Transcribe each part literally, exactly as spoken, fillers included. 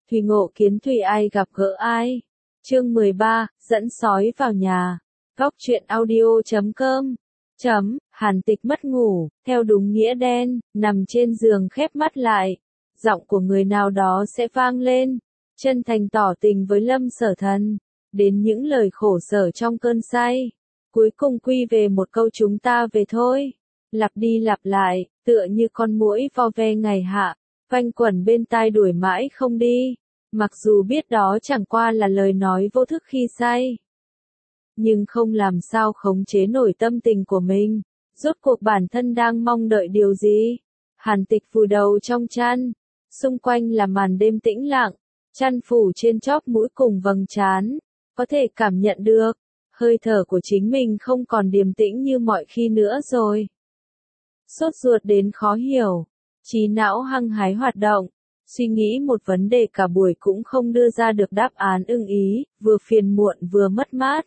Thùy Ngộ Kiến Thùy ai gặp gỡ ai. Chương mười ba, dẫn sói vào nhà. Góc truyện audio chấm com. Chấm, Hàn Tịch mất ngủ, theo đúng nghĩa đen, nằm trên giường khép mắt lại. Giọng của người nào đó sẽ vang lên, chân thành tỏ tình với Lâm Sở Thần, đến những lời khổ sở trong cơn say. Cuối cùng quy về một câu chúng ta về thôi. Lặp đi lặp lại, tựa như con muỗi vo ve ngày hạ, quanh quẩn bên tai đuổi mãi không đi. Mặc dù biết đó chẳng qua là lời nói vô thức khi say, nhưng không làm sao khống chế nổi tâm tình của mình. Rốt cuộc bản thân đang mong đợi điều gì? Hàn Tịch vùi đầu trong chăn, xung quanh là màn đêm tĩnh lặng, chăn phủ trên chóp mũi cùng vầng trán, có thể cảm nhận được, hơi thở của chính mình không còn điềm tĩnh như mọi khi nữa rồi. Sốt ruột đến khó hiểu, trí não hăng hái hoạt động, suy nghĩ một vấn đề cả buổi cũng không đưa ra được đáp án ưng ý, vừa phiền muộn vừa mất mát.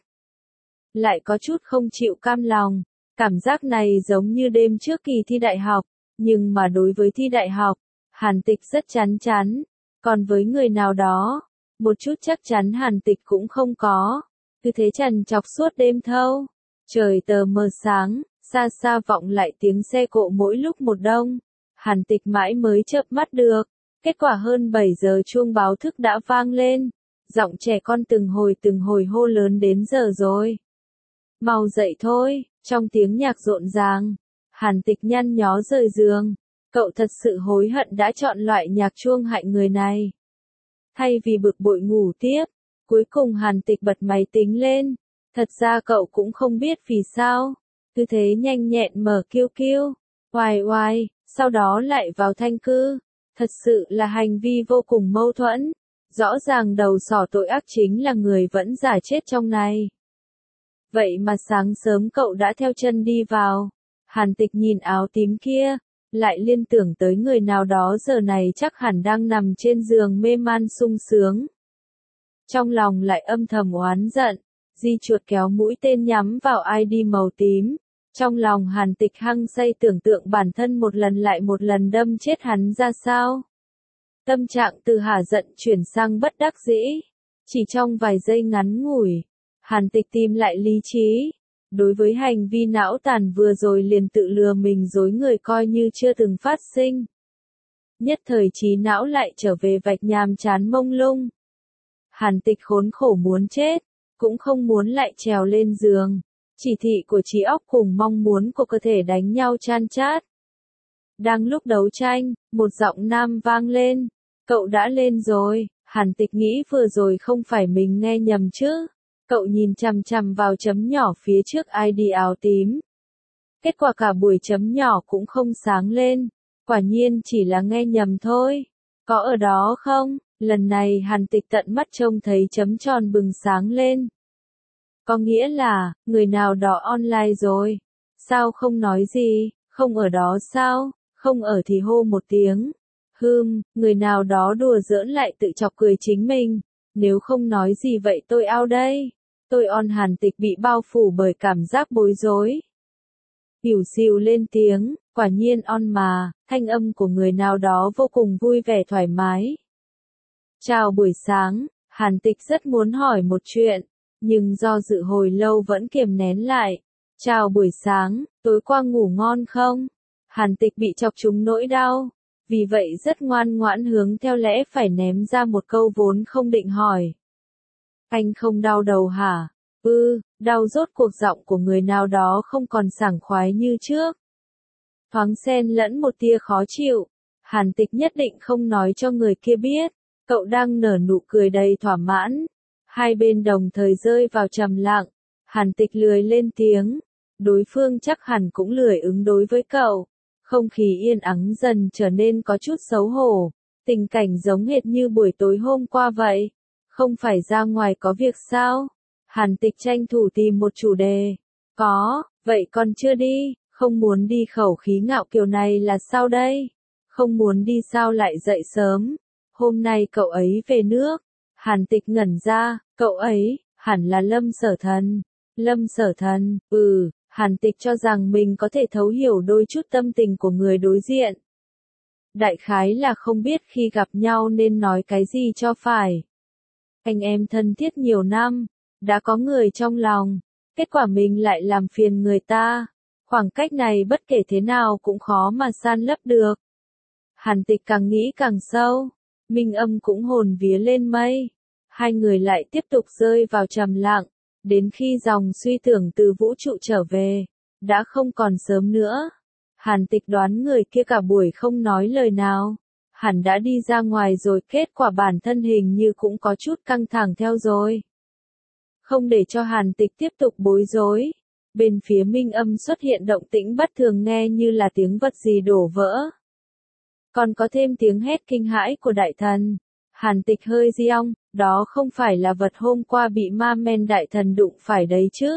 Lại có chút không chịu cam lòng, cảm giác này giống như đêm trước kỳ thi đại học, nhưng mà đối với thi đại học, Hàn Tịch rất chán chán, còn với người nào đó, một chút chắc chắn Hàn Tịch cũng không có. Cứ thế trằn trọc suốt đêm thâu, trời tờ mờ sáng, xa xa vọng lại tiếng xe cộ mỗi lúc một đông. Hàn Tịch mãi mới chợp mắt được, kết quả hơn bảy giờ chuông báo thức đã vang lên, giọng trẻ con từng hồi từng hồi hô lớn đến giờ rồi. Mau dậy thôi, trong tiếng nhạc rộn ràng, Hàn Tịch nhăn nhó rời giường, cậu thật sự hối hận đã chọn loại nhạc chuông hại người này. Thay vì bực bội ngủ tiếp, cuối cùng Hàn Tịch bật máy tính lên, thật ra cậu cũng không biết vì sao, cứ thế nhanh nhẹn mở kiu kiu, oai oai, sau đó lại vào thanh cư, thật sự là hành vi vô cùng mâu thuẫn, rõ ràng đầu sỏ tội ác chính là người vẫn giả chết trong này. Vậy mà sáng sớm cậu đã theo chân đi vào. Hàn Tịch nhìn áo tím kia, lại liên tưởng tới người nào đó giờ này chắc hẳn đang nằm trên giường mê man sung sướng. Trong lòng lại âm thầm oán giận, di chuột kéo mũi tên nhắm vào i đê màu tím. Trong lòng Hàn Tịch hăng say tưởng tượng bản thân một lần lại một lần đâm chết hắn ra sao. Tâm trạng từ hả giận chuyển sang bất đắc dĩ. Chỉ trong vài giây ngắn ngủi, Hàn Tịch tìm lại lý trí. Đối với hành vi não tàn vừa rồi liền tự lừa mình dối người coi như chưa từng phát sinh. Nhất thời trí não lại trở về vạch nhàm chán mông lung. Hàn Tịch khốn khổ muốn chết, cũng không muốn lại trèo lên giường. Chỉ thị của trí óc cùng mong muốn của cơ thể đánh nhau chan chát. Đang lúc đấu tranh, một giọng nam vang lên. Cậu đã lên rồi. Hàn Tịch nghĩ vừa rồi không phải mình nghe nhầm chứ. Cậu nhìn chằm chằm vào chấm nhỏ phía trước i đê áo tím. Kết quả cả buổi chấm nhỏ cũng không sáng lên. Quả nhiên chỉ là nghe nhầm thôi. Có ở đó không? Lần này Hàn Tịch tận mắt trông thấy chấm tròn bừng sáng lên. Có nghĩa là, người nào đó online rồi. Sao không nói gì, không ở đó sao, không ở thì hô một tiếng. Hừm, người nào đó đùa giỡn lại tự chọc cười chính mình. Nếu không nói gì vậy tôi out đây. Tôi on. Hàn Tịch bị bao phủ bởi cảm giác bối rối. Xỉu xìu lên tiếng, quả nhiên on mà, thanh âm của người nào đó vô cùng vui vẻ thoải mái. Chào buổi sáng, Hàn Tịch rất muốn hỏi một chuyện, nhưng do dự hồi lâu vẫn kiềm nén lại. Chào buổi sáng, tối qua ngủ ngon không? Hàn Tịch bị chọc trúng nỗi đau, vì vậy rất ngoan ngoãn hướng theo lẽ phải ném ra một câu vốn không định hỏi. Anh không đau đầu hả? Ừ, đau. Rốt cuộc giọng của người nào đó không còn sảng khoái như trước. Thoáng xen lẫn một tia khó chịu. Hàn Tịch nhất định không nói cho người kia biết. Cậu đang nở nụ cười đầy thỏa mãn. Hai bên đồng thời rơi vào trầm lặng. Hàn Tịch lười lên tiếng. Đối phương chắc hẳn cũng lười ứng đối với cậu. Không khí yên ắng dần trở nên có chút xấu hổ. Tình cảnh giống hệt như buổi tối hôm qua vậy. Không phải ra ngoài có việc sao? Hàn Tịch tranh thủ tìm một chủ đề. Có, vậy còn chưa đi, không muốn đi. Khẩu khí ngạo kiều này là sao đây? Không muốn đi sao lại dậy sớm? Hôm nay cậu ấy về nước. Hàn Tịch ngẩn ra, cậu ấy, hẳn là Lâm Sở Thần. Lâm Sở Thần, ừ, Hàn Tịch cho rằng mình có thể thấu hiểu đôi chút tâm tình của người đối diện. đại khái là không biết khi gặp nhau nên nói cái gì cho phải. Anh em thân thiết nhiều năm, đã có người trong lòng, kết quả mình lại làm phiền người ta. Khoảng cách này bất kể thế nào cũng khó mà san lấp được. Hàn Tịch càng nghĩ càng sâu, Minh Âm cũng hồn vía lên mây. Hai người lại tiếp tục rơi vào trầm lặng, đến khi dòng suy tưởng từ vũ trụ trở về, đã không còn sớm nữa. Hàn Tịch đoán người kia cả buổi không nói lời nào, hẳn đã đi ra ngoài rồi, kết quả bản thân hình như cũng có chút căng thẳng theo rồi. Không để cho Hàn Tịch tiếp tục bối rối, bên phía Minh Âm xuất hiện động tĩnh bất thường, nghe như là tiếng vật gì đổ vỡ. Còn có thêm tiếng hét kinh hãi của đại thần. Hàn Tịch hơi giong, đó không phải là vật hôm qua bị ma men đại thần đụng phải đấy chứ.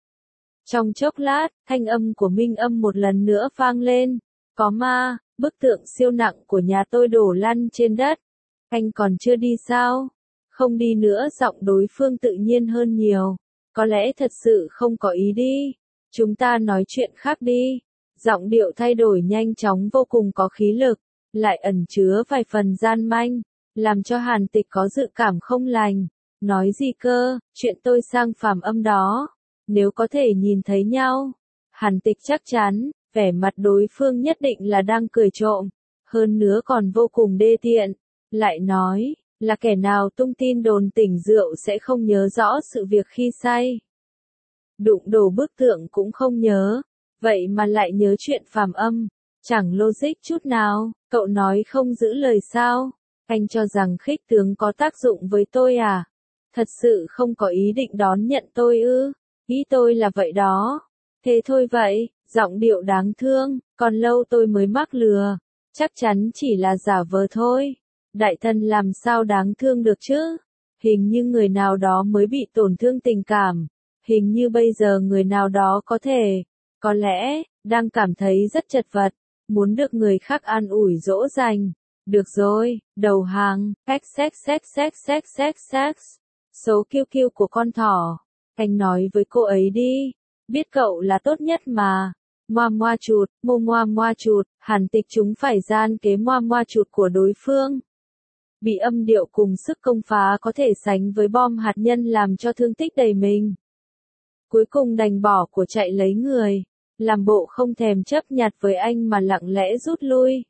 Trong chốc lát, thanh âm của Minh Âm một lần nữa vang lên. Có ma, bức tượng siêu nặng của nhà tôi đổ lăn trên đất. Anh còn chưa đi sao? Không đi nữa, giọng đối phương tự nhiên hơn nhiều. Có lẽ thật sự không có ý đi. Chúng ta nói chuyện khác đi. Giọng điệu thay đổi nhanh chóng, vô cùng có khí lực, lại ẩn chứa vài phần gian manh, làm cho Hàn Tịch có dự cảm không lành. Nói gì cơ, chuyện tôi sang phàm âm đó, nếu có thể nhìn thấy nhau. Hàn Tịch chắc chắn, vẻ mặt đối phương nhất định là đang cười trộm, hơn nữa còn vô cùng đê tiện. Lại nói, là kẻ nào tung tin đồn tỉnh rượu sẽ không nhớ rõ sự việc khi say. Đụng đổ bức tượng cũng không nhớ, vậy mà lại nhớ chuyện phàm âm, chẳng logic chút nào. Cậu nói không giữ lời sao? Anh cho rằng khích tướng có tác dụng với tôi à? Thật sự không có ý định đón nhận tôi ư? Ý tôi là vậy đó. Thế thôi vậy, giọng điệu đáng thương, còn lâu tôi mới mắc lừa. Chắc chắn chỉ là giả vờ thôi. Đại thần làm sao đáng thương được chứ? Hình như người nào đó mới bị tổn thương tình cảm. Hình như bây giờ người nào đó có thể, có lẽ, đang cảm thấy rất chật vật, muốn được người khác an ủi dỗ dành. Được rồi, đầu hàng, sex sex sex sex sex sex sex. Số kiêu kiêu của con thỏ. Anh nói với cô ấy đi, biết cậu là tốt nhất mà. Moa moa chụt, mô moa moa chụt, Hàn Tịch chúng phải gian kế moa moa chụt của đối phương. Bị âm điệu cùng sức công phá có thể sánh với bom hạt nhân làm cho thương tích đầy mình. Cuối cùng đành bỏ của chạy lấy người, làm bộ không thèm chấp nhặt với anh mà lặng lẽ rút lui.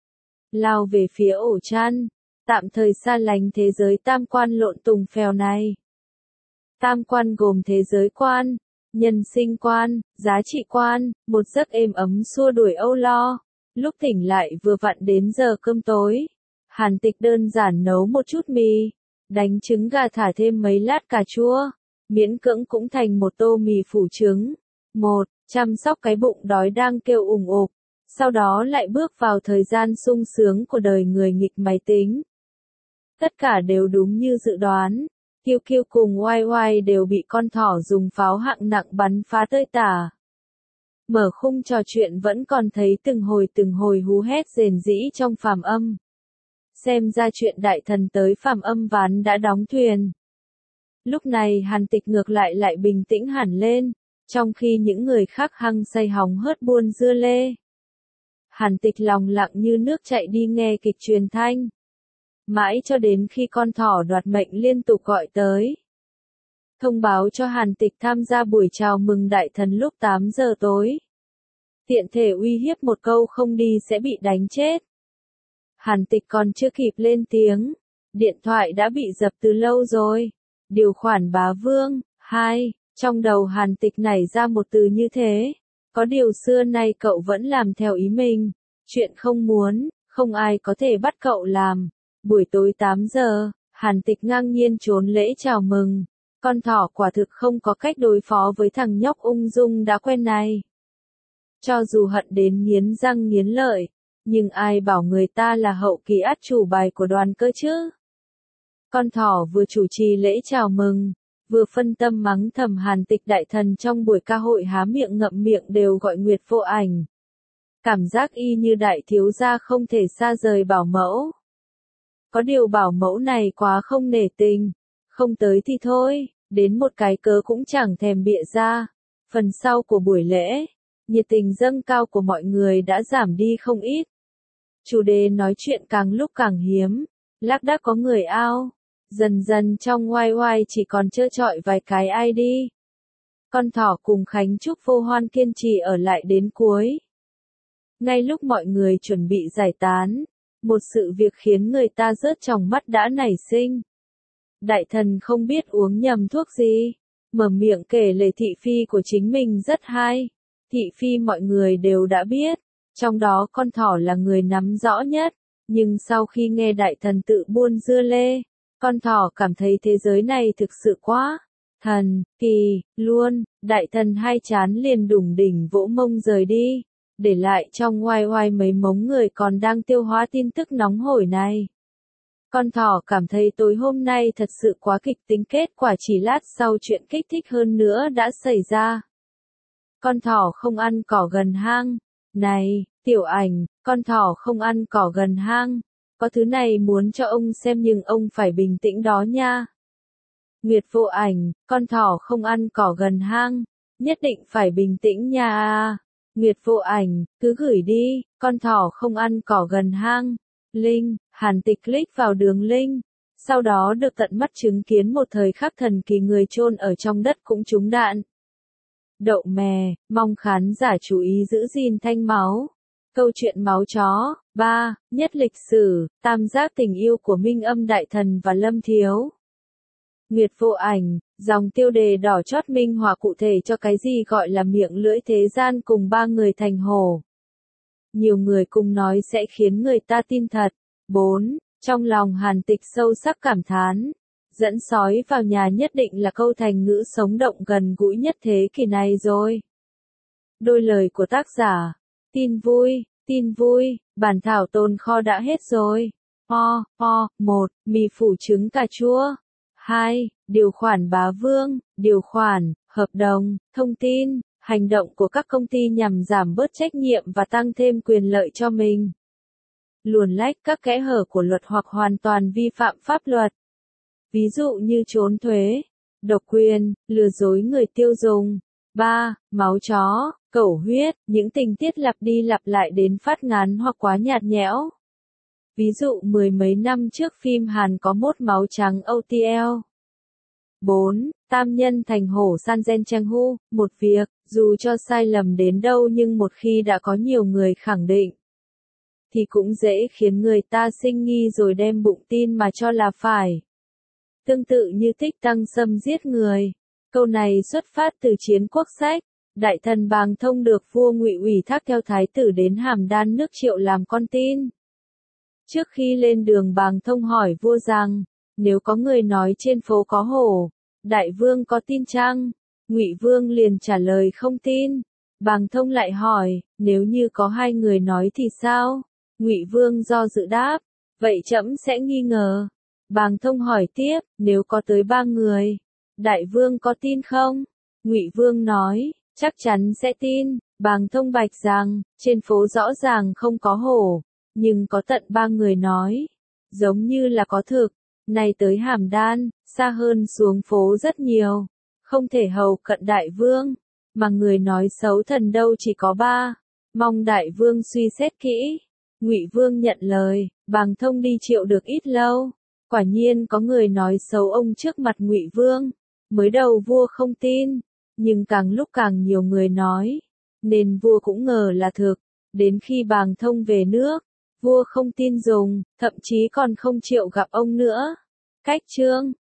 Lao về phía ổ chăn, tạm thời xa lánh thế giới tam quan lộn tùng phèo này. Tam quan gồm thế giới quan, nhân sinh quan, giá trị quan, một giấc êm ấm xua đuổi âu lo. Lúc tỉnh lại vừa vặn đến giờ cơm tối. Hàn Tịch đơn giản nấu một chút mì, đánh trứng gà thả thêm mấy lát cà chua, miễn cưỡng cũng thành một tô mì phủ trứng. Một, chăm sóc cái bụng đói đang kêu ủng ục, sau đó lại bước vào thời gian sung sướng của đời người nghịch máy tính. Tất cả đều đúng như dự đoán, Kiêu Kiêu cùng Oai Oai đều bị con thỏ dùng pháo hạng nặng bắn phá tơi tả. Mở khung trò chuyện vẫn còn thấy từng hồi từng hồi hú hét rền rĩ trong phàm âm. Xem ra chuyện đại thần tới phàm âm ván đã đóng thuyền. Lúc này Hàn Tịch ngược lại lại bình tĩnh hẳn lên, trong khi những người khác hăng say hóng hớt buôn dưa lê. Hàn Tịch lòng lặng như nước chạy đi nghe kịch truyền thanh. Mãi cho đến khi con thỏ đoạt mệnh liên tục gọi tới. Thông báo cho Hàn Tịch tham gia buổi chào mừng đại thần lúc tám giờ tối. Tiện thể uy hiếp một câu không đi sẽ bị đánh chết. Hàn Tịch còn chưa kịp lên tiếng, điện thoại đã bị dập từ lâu rồi. Điều khoản bá vương, hai, trong đầu Hàn Tịch nảy ra một từ như thế. Có điều xưa nay cậu vẫn làm theo ý mình, chuyện không muốn, không ai có thể bắt cậu làm. Buổi tối tám giờ, Hàn Tịch ngang nhiên trốn lễ chào mừng. Con thỏ quả thực không có cách đối phó với thằng nhóc ung dung đã quen này. Cho dù hận đến nghiến răng nghiến lợi, nhưng ai bảo người ta là hậu kỳ át chủ bài của đoàn cơ chứ? Con thỏ vừa chủ trì lễ chào mừng, vừa phân tâm mắng thầm Hàn Tịch đại thần trong buổi ca hội há miệng ngậm miệng đều gọi nguyệt vô ảnh. Cảm giác y như đại thiếu gia không thể xa rời bảo mẫu. Có điều bảo mẫu này quá không nể tình, không tới thì thôi, đến một cái cớ cũng chẳng thèm bịa ra. Phần sau của buổi lễ, nhiệt tình dâng cao của mọi người đã giảm đi không ít. Chủ đề nói chuyện càng lúc càng hiếm, lác đác có người ao. Dần dần trong oai oai chỉ còn trơ trọi vài cái i đê. Con thỏ cùng Khánh Trúc vô hoan kiên trì ở lại đến cuối. Ngay lúc mọi người chuẩn bị giải tán, một sự việc khiến người ta rớt tròng mắt đã nảy sinh. Đại thần không biết uống nhầm thuốc gì, mở miệng kể lể thị phi của chính mình rất hay. Thị phi mọi người đều đã biết, trong đó con thỏ là người nắm rõ nhất, nhưng sau khi nghe đại thần tự buôn dưa lê, con thỏ cảm thấy thế giới này thực sự quá thần kỳ luôn. Đại thần hai chán liền đủng đỉnh vỗ mông rời đi, để lại trong oai oai mấy mống người còn đang tiêu hóa tin tức nóng hổi này. Con thỏ cảm thấy tối hôm nay thật sự quá kịch tính, kết quả chỉ lát sau chuyện kích thích hơn nữa đã xảy ra. Con thỏ không ăn cỏ gần hang. Này, Tiểu Ảnh, con thỏ không ăn cỏ gần hang. Có thứ này muốn cho ông xem nhưng ông phải bình tĩnh đó nha. Nguyệt Vô Ảnh, con thỏ không ăn cỏ gần hang. Nhất định phải bình tĩnh nha à. Nguyệt Vô Ảnh, cứ gửi đi, con thỏ không ăn cỏ gần hang. Link, Hàn Tịch click vào đường link. Sau đó được tận mắt chứng kiến một thời khắc thần kỳ, người chôn ở trong đất cũng trúng đạn. Đậu mè, mong khán giả chú ý giữ gìn thanh máu. Câu chuyện máu chó. ba. Nhất lịch sử, tam giác tình yêu của Minh Âm Đại Thần và Lâm Thiếu. Nguyệt Vô Ảnh, dòng tiêu đề đỏ chót minh họa cụ thể cho cái gì gọi là miệng lưỡi thế gian cùng ba người thành hổ. Nhiều người cùng nói sẽ khiến người ta tin thật. bốn. Trong lòng Hàn Tịch sâu sắc cảm thán. Dẫn sói vào nhà nhất định là câu thành ngữ sống động gần gũi nhất thế kỷ này rồi. Đôi lời của tác giả. Tin vui, tin vui, bản thảo tồn kho đã hết rồi. O, O, một. Mì phủ trứng cà chua. hai. Điều khoản bá vương, điều khoản, hợp đồng, thông tin, hành động của các công ty nhằm giảm bớt trách nhiệm và tăng thêm quyền lợi cho mình. Luồn lách các kẽ hở của luật hoặc hoàn toàn vi phạm pháp luật. Ví dụ như trốn thuế, độc quyền, lừa dối người tiêu dùng. ba. Máu chó, cẩu huyết, những tình tiết lặp đi lặp lại đến phát ngán hoặc quá nhạt nhẽo. Ví dụ mười mấy năm trước phim Hàn có mốt máu trắng o tê lờ. bốn. Tam nhân thành hổ san gen chang hu, một việc, dù cho sai lầm đến đâu nhưng một khi đã có nhiều người khẳng định, thì cũng dễ khiến người ta sinh nghi rồi đem bụng tin mà cho là phải. Tương tự như Thích Tăng Sâm giết người. Câu này xuất phát từ Chiến Quốc Sách. Đại thần Bàng Thông được vua Ngụy ủy thác theo thái tử đến Hàm Đan nước Triệu làm con tin. Trước khi lên đường, Bàng Thông hỏi vua rằng, nếu có người nói trên phố có hổ, đại vương có tin chăng? Ngụy vương liền trả lời không tin. Bàng Thông lại hỏi, nếu như có hai người nói thì sao? Ngụy vương do dự đáp, vậy trẫm sẽ nghi ngờ. Bàng Thông hỏi tiếp, nếu có tới ba người, đại vương có tin không? Ngụy vương nói, chắc chắn sẽ tin. Bàng Thông bạch rằng, trên phố rõ ràng không có hổ, nhưng có tận ba người nói, giống như là có thực. Này tới Hàm Đan, xa hơn xuống phố rất nhiều, không thể hầu cận đại vương, mà người nói xấu thần đâu chỉ có ba. Mong đại vương suy xét kỹ. Ngụy vương nhận lời. Bàng Thông đi Triệu được ít lâu, quả nhiên có người nói xấu ông trước mặt Ngụy vương. Mới đầu vua không tin, nhưng càng lúc càng nhiều người nói, nên vua cũng ngờ là thực. Đến khi Bàng Thông về nước, vua không tin dùng, thậm chí còn không chịu gặp ông nữa. Cách chương